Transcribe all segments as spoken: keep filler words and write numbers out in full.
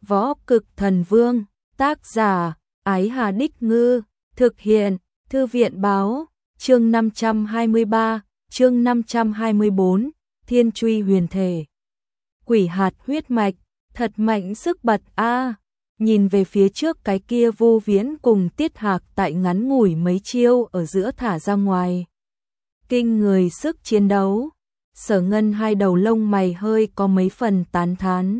Võ Cực Thần Vương, tác giả, Ái Hà Đích Ngư, thực hiện, Thư viện báo, chương năm trăm hai mươi ba, chương năm trăm hai mươi bốn, Thiên Truy Huyền Thể. Quỷ hạt huyết mạch, thật mạnh sức bật a. Nhìn về phía trước cái kia Vô Viễn cùng Tiết Hạc tại ngắn ngủi mấy chiêu ở giữa thả ra ngoài. Kinh người sức chiến đấu, Sở Ngân hai đầu lông mày hơi có mấy phần tán thán.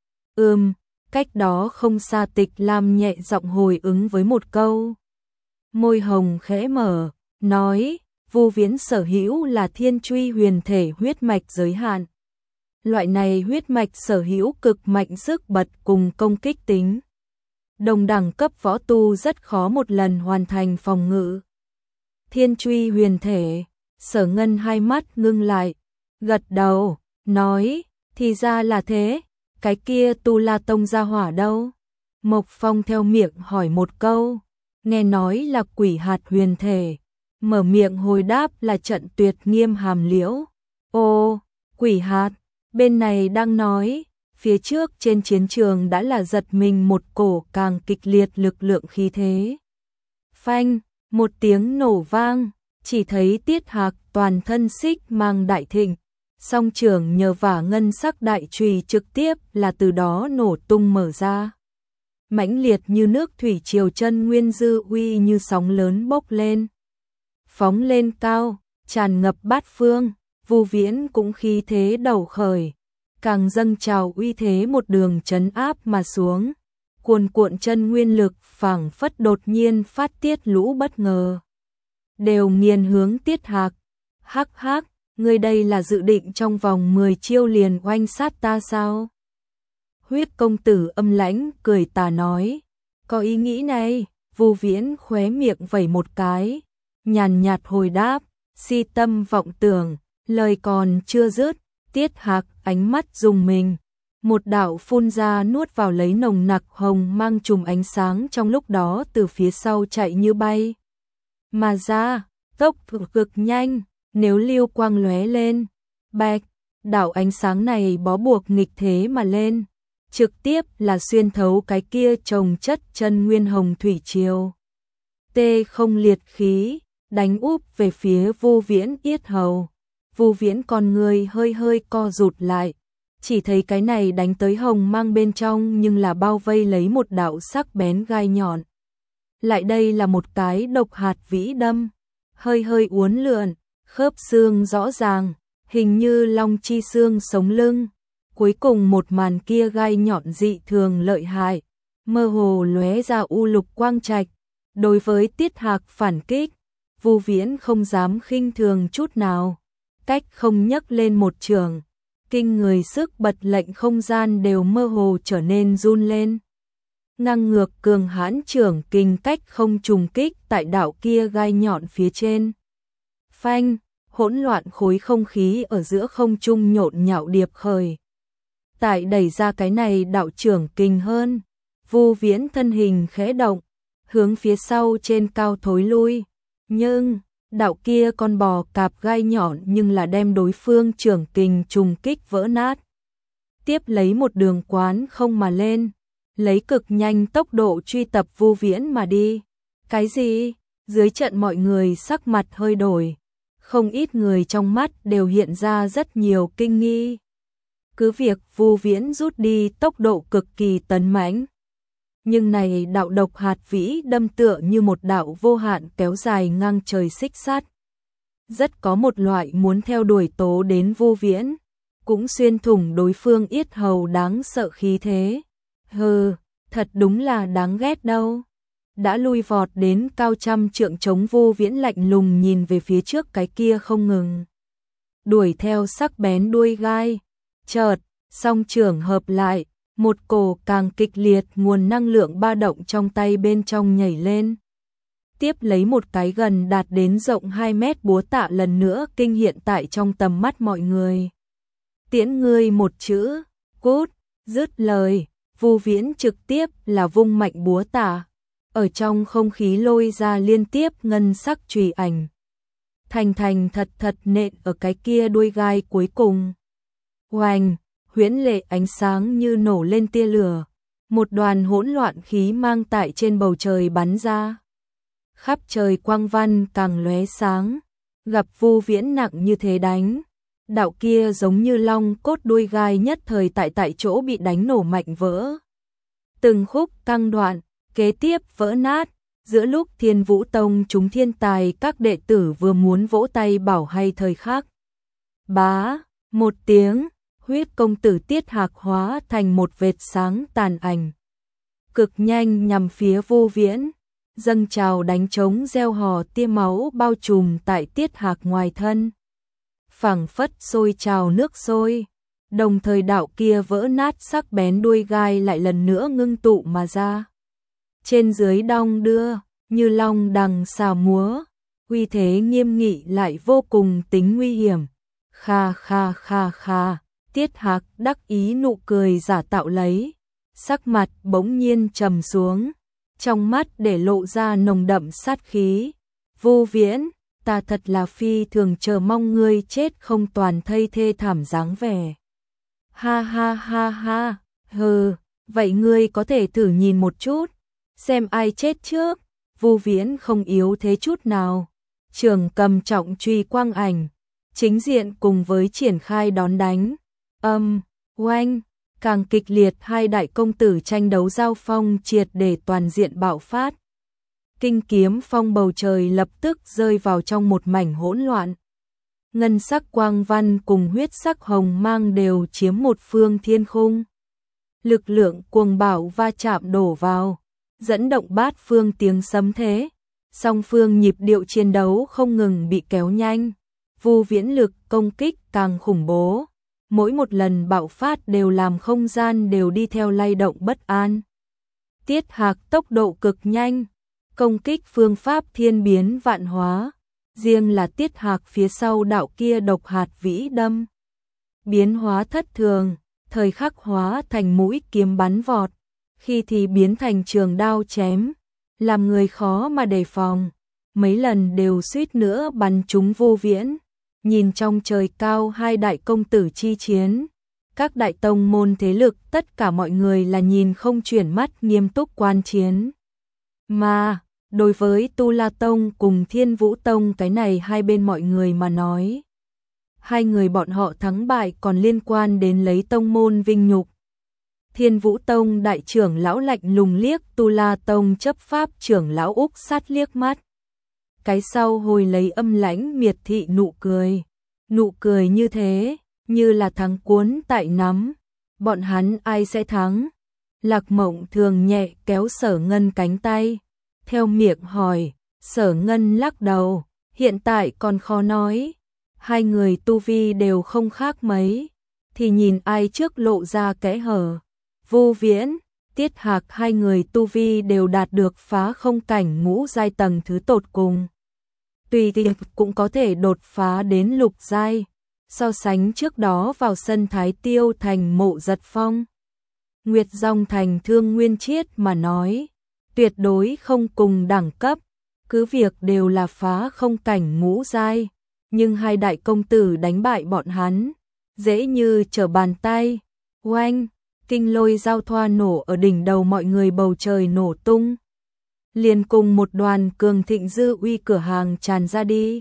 Ừm, cách đó không xa Tịch Lam nhẹ giọng hồi ứng với một câu. Môi hồng khẽ mở, nói, Vô Viễn sở hữu là Thiên Truy Huyền Thể huyết mạch giới hạn. Loại này huyết mạch sở hữu cực mạnh sức bật cùng công kích tính. Đồng đẳng cấp võ tu rất khó một lần hoàn thành phòng ngự. Thiên Truy Huyền Thể, Sở Ngân hai mắt ngưng lại, gật đầu, nói, thì ra là thế, cái kia Tu La Tông gia hỏa đâu? Mộc Phong theo miệng hỏi một câu, nghe nói là quỷ hạt huyền thể, mở miệng hồi đáp là Trận Tuyệt Nghiêm Hàm Liễu. Ô, quỷ hạt, bên này đang nói, phía trước trên chiến trường đã là giật mình một cổ càng kịch liệt lực lượng khí thế. Phanh, một tiếng nổ vang, chỉ thấy Tiết Hạc toàn thân xích mang đại thịnh, song trường nhờ vả ngân sắc đại chùy trực tiếp là từ đó nổ tung mở ra. Mãnh liệt như nước thủy triều chân nguyên dư uy như sóng lớn bốc lên. Phóng lên cao, tràn ngập bát phương, Vô Viễn cũng khí thế đầu khởi, càng dâng trào uy thế một đường trấn áp mà xuống. Cuồn cuộn chân nguyên lực phảng phất đột nhiên phát tiết lũ bất ngờ. Đều nghiền hướng Tiết Hạc. Hắc hắc, ngươi đây là dự định trong vòng mười chiêu liền oanh sát ta sao? Huyết công tử âm lãnh cười tà nói, có ý nghĩ này. Vô Viễn khóe miệng vẩy một cái, nhàn nhạt hồi đáp, si tâm vọng tưởng, lời còn chưa dứt, Tiết Hạc ánh mắt rùng mình, một đạo phun ra nuốt vào lấy nồng nặc hồng mang trùm ánh sáng trong lúc đó từ phía sau chạy như bay mà ra, tốc độ cực nhanh, nếu lưu quang lóe lên, bạch, đạo ánh sáng này bó buộc nghịch thế mà lên, trực tiếp là xuyên thấu cái kia trồng chất chân nguyên hồng thủy triều. Tê không liệt khí, đánh úp về phía Vô Viễn yết hầu. Vô Viễn con người hơi hơi co rụt lại, chỉ thấy cái này đánh tới hồng mang bên trong nhưng là bao vây lấy một đạo sắc bén gai nhọn. Lại đây là một cái độc hạt vĩ đâm, hơi hơi uốn lượn, khớp xương rõ ràng, hình như long chi xương sống lưng. Cuối cùng một màn kia gai nhọn dị thường lợi hại, mơ hồ lóe ra u lục quang trạch. Đối với Tiết Hạc phản kích, Vô Viễn không dám khinh thường chút nào, cách không nhấc lên một trường, kinh người sức bật lệnh không gian đều mơ hồ trở nên run lên. Ngang ngược cường hãn trưởng kình cách không trùng kích tại đạo kia gai nhọn phía trên. Phanh, hỗn loạn khối không khí ở giữa không trung nhộn nhạo điệp khởi. Tại đẩy ra cái này đạo trưởng kình hơn, Vô Viễn thân hình khẽ động, hướng phía sau trên cao thối lui, nhưng đạo kia con bò cạp gai nhọn nhưng là đem đối phương trưởng kình trùng kích vỡ nát. Tiếp lấy một đường quán không mà lên, lấy cực nhanh tốc độ truy tập Vô Viễn mà đi. Cái gì? Dưới trận mọi người sắc mặt hơi đổi, không ít người trong mắt đều hiện ra rất nhiều kinh nghi. Cứ việc Vô Viễn rút đi tốc độ cực kỳ tấn mãnh, nhưng này đạo độc hạt vĩ đâm tựa như một đạo vô hạn kéo dài ngang trời xích sắt. Rất có một loại muốn theo đuổi tố đến Vô Viễn, cũng xuyên thủng đối phương yết hầu đáng sợ khí thế. Hừ, thật đúng là đáng ghét đâu. Đã lui vọt đến cao trăm trượng chống Vô Viễn lạnh lùng nhìn về phía trước cái kia không ngừng đuổi theo sắc bén đuôi gai. Chợt, song trưởng hợp lại, một cổ càng kịch liệt nguồn năng lượng ba động trong tay bên trong nhảy lên. Tiếp lấy một cái gần đạt đến rộng hai mét búa tạ lần nữa kinh hiện tại trong tầm mắt mọi người. Tiễn ngươi một chữ, cút, dứt lời, Vô Viễn trực tiếp là vung mạnh búa tạ, ở trong không khí lôi ra liên tiếp ngân sắc chùy ảnh. Thành thành thật thật nện ở cái kia đuôi gai cuối cùng. Oanh, huyễn lệ ánh sáng như nổ lên tia lửa, một đoàn hỗn loạn khí mang tại trên bầu trời bắn ra. Khắp trời quang văn càng lóe sáng, gặp Vu Viễn nặng như thế đánh. Đạo kia giống như long cốt đuôi gai nhất thời tại tại chỗ bị đánh nổ mạnh vỡ. Từng khúc căng đoạn, kế tiếp vỡ nát, giữa lúc Thiên Vũ Tông chúng thiên tài các đệ tử vừa muốn vỗ tay bảo hay thời khắc. Bá, một tiếng, huyết công tử Tiết Hạc hóa thành một vệt sáng tàn ảnh. Cực nhanh nhằm phía Vu Viễn, dâng trào đánh trống reo hò tia máu bao trùm tại Tiết Hạc ngoài thân. Phảng phất sôi trào nước sôi, đồng thời đạo kia vỡ nát sắc bén đuôi gai lại lần nữa ngưng tụ mà ra. Trên dưới đong đưa, như long đằng xà múa, uy thế nghiêm nghị lại vô cùng tính nguy hiểm. Kha kha kha kha, Tiết Hạc đắc ý nụ cười giả tạo lấy, sắc mặt bỗng nhiên trầm xuống, trong mắt để lộ ra nồng đậm sát khí. Vu Viễn, ta thật là phi thường chờ mong ngươi chết không toàn thây thê thảm dáng vẻ. Ha ha ha ha, hừ, vậy ngươi có thể thử nhìn một chút, xem ai chết trước. Vu Viễn không yếu thế chút nào, trường cầm trọng truy quang ảnh, chính diện cùng với triển khai đón đánh. Âm, oanh, càng kịch liệt, hai đại công tử tranh đấu giao phong triệt để toàn diện bạo phát. Kinh kiếm phong bầu trời lập tức rơi vào trong một mảnh hỗn loạn. Ngân sắc quang văn cùng huyết sắc hồng mang đều chiếm một phương thiên khung. Lực lượng cuồng bạo va chạm đổ vào, dẫn động bát phương tiếng sấm thế. Song phương nhịp điệu chiến đấu không ngừng bị kéo nhanh. Vu Viễn lực công kích càng khủng bố, mỗi một lần bạo phát đều làm không gian đều đi theo lay động bất an. Tiết Hạc tốc độ cực nhanh, công kích phương pháp thiên biến vạn hóa, riêng là Tiết Hạc phía sau đạo kia độc hạt vĩ đâm, biến hóa thất thường, thời khắc hóa thành mũi kiếm bắn vọt, khi thì biến thành trường đao chém, làm người khó mà đề phòng, mấy lần đều suýt nữa bắn trúng Vu Viễn. Nhìn trong trời cao hai đại công tử chi chiến, các đại tông môn thế lực tất cả mọi người là nhìn không chuyển mắt nghiêm túc quan chiến. Mà, đối với Tu La Tông cùng Thiên Vũ Tông cái này hai bên mọi người mà nói, hai người bọn họ thắng bại còn liên quan đến lấy tông môn vinh nhục. Thiên Vũ Tông đại trưởng lão lạnh lùng liếc Tu La Tông chấp pháp trưởng lão Úc Sát liếc mắt. Cái sau hồi lấy âm lãnh miệt thị nụ cười. Nụ cười như thế, như là thắng cuốn tại nắm. Bọn hắn ai sẽ thắng? Lạc Mộng thường nhẹ kéo Sở Ngân cánh tay, theo miệng hỏi. Sở Ngân lắc đầu, hiện tại còn khó nói. Hai người tu vi đều không khác mấy, thì nhìn ai trước lộ ra kẽ hở. Vu Viễn, Tiết Hạc hai người tu vi đều đạt được phá không cảnh ngũ giai tầng thứ tột cùng. Tùy tiện cũng có thể đột phá đến lục giai, so sánh trước đó vào sân Thái Tiêu thành Mộ Giật Phong, Nguyệt Dòng thành Thương Nguyên Chiết mà nói, tuyệt đối không cùng đẳng cấp, cứ việc đều là phá không cảnh ngũ giai, nhưng hai đại công tử đánh bại bọn hắn, dễ như trở bàn tay. Oanh, kinh lôi giao thoa nổ ở đỉnh đầu mọi người, bầu trời nổ tung. Liền cùng một đoàn cường thịnh dư uy cửa hàng tràn ra đi.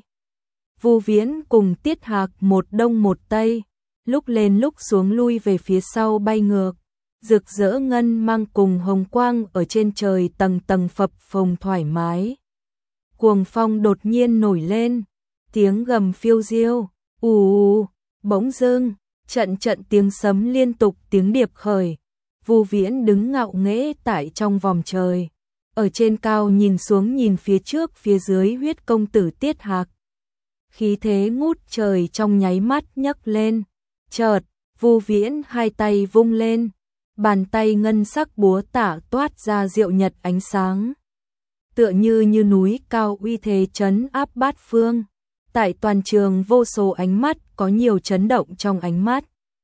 Vu Viễn cùng Tiết Hạc một đông một tây, lúc lên lúc xuống lui về phía sau bay ngược, rực rỡ ngân mang cùng hồng quang ở trên trời tầng tầng phập phồng thoải mái. Cuồng phong đột nhiên nổi lên, tiếng gầm phiêu diêu, ù ù, bỗng dưng, trận trận tiếng sấm liên tục tiếng điệp khởi. Vu Viễn đứng ngạo nghễ tại trong vòng trời, ở trên cao nhìn xuống nhìn phía trước phía dưới huyết công tử Tiết Hạc. Khí thế ngút trời trong nháy mắt nhấc lên, chợt, Vu Viễn hai tay vung lên, bàn tay ngân sắc búa tạ toát ra diệu nhật ánh sáng. Tựa như như núi cao uy thế trấn áp bát phương, tại toàn trường vô số ánh mắt có nhiều chấn động trong ánh mắt.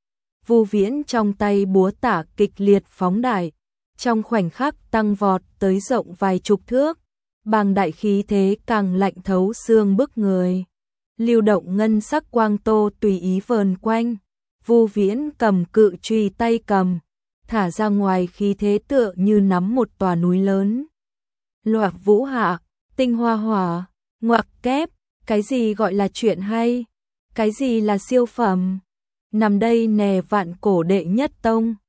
Vu Viễn trong tay búa tạ kịch liệt phóng đại, trong khoảnh khắc tăng vọt tới rộng vài chục thước, bàng đại khí thế càng lạnh thấu xương bức người. Lưu động ngân sắc quang tô tùy ý vờn quanh, Vu Viễn cầm cự truy tay cầm, thả ra ngoài khí thế tựa như nắm một tòa núi lớn. Loạt vũ hạ, tinh hoa hỏa, ngoặc kép, cái gì gọi là chuyện hay? Cái gì là siêu phẩm? Nằm đây nè vạn cổ đệ nhất tông,